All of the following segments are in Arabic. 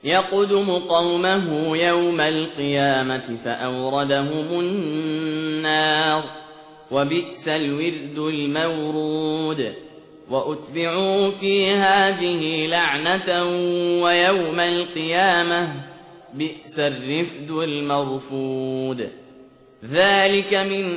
يقدم قومه يوم القيامة فأوردهم النار وبئس الورد المورود وأتبعوا في هذه لعنة ويوم القيامة بئس الرفد المرفود ذلك من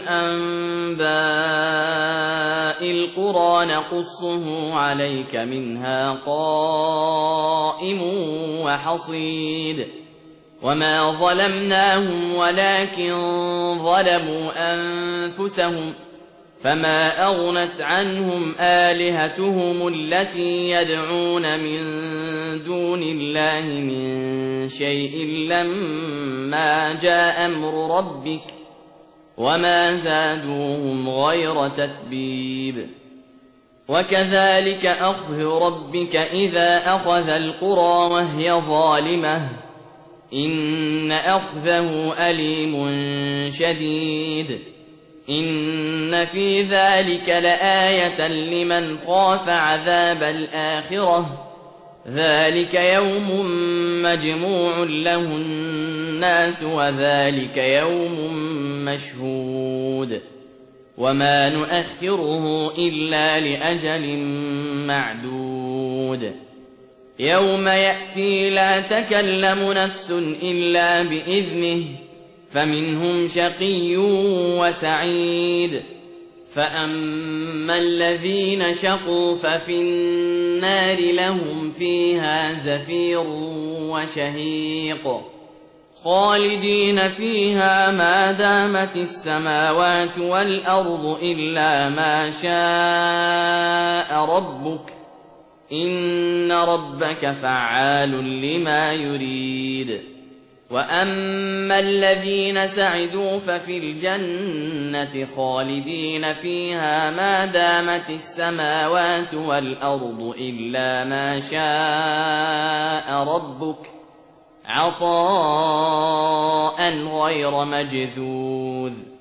أنباء القرى نقصه عليك منها قائم وحصيد وما ظلمناهم ولكن ظلموا أنفسهم فما أغنت عنهم آلهتهم التي يدعون من دون الله من شيء لما جاء أمر ربك وما زادوهم غير تتبيب وكذلك أخذ ربك إذا أخذ القرى وهي ظالمة إن أخذه أليم شديد إن في ذلك لآية لمن خاف عذاب الآخرة ذلك يوم مجموع له الناس وذلك يوم مشهود وما نؤخره إلا لأجل معدود يوم يأتي لا تكلم نفس إلا بإذنه فمنهم شقي وسعيد فأما الذين شقوا ففي النار لهم فيها زفير وشهيق خالدين فيها ما دامت السماوات والأرض إلا ما شاء ربك إن ربك فعال لما يريد وأما الذين سعدوا ففي الجنة خالدين فيها ما دامت السماوات والأرض إلا ما شاء ربك عطاء غير مجذوذ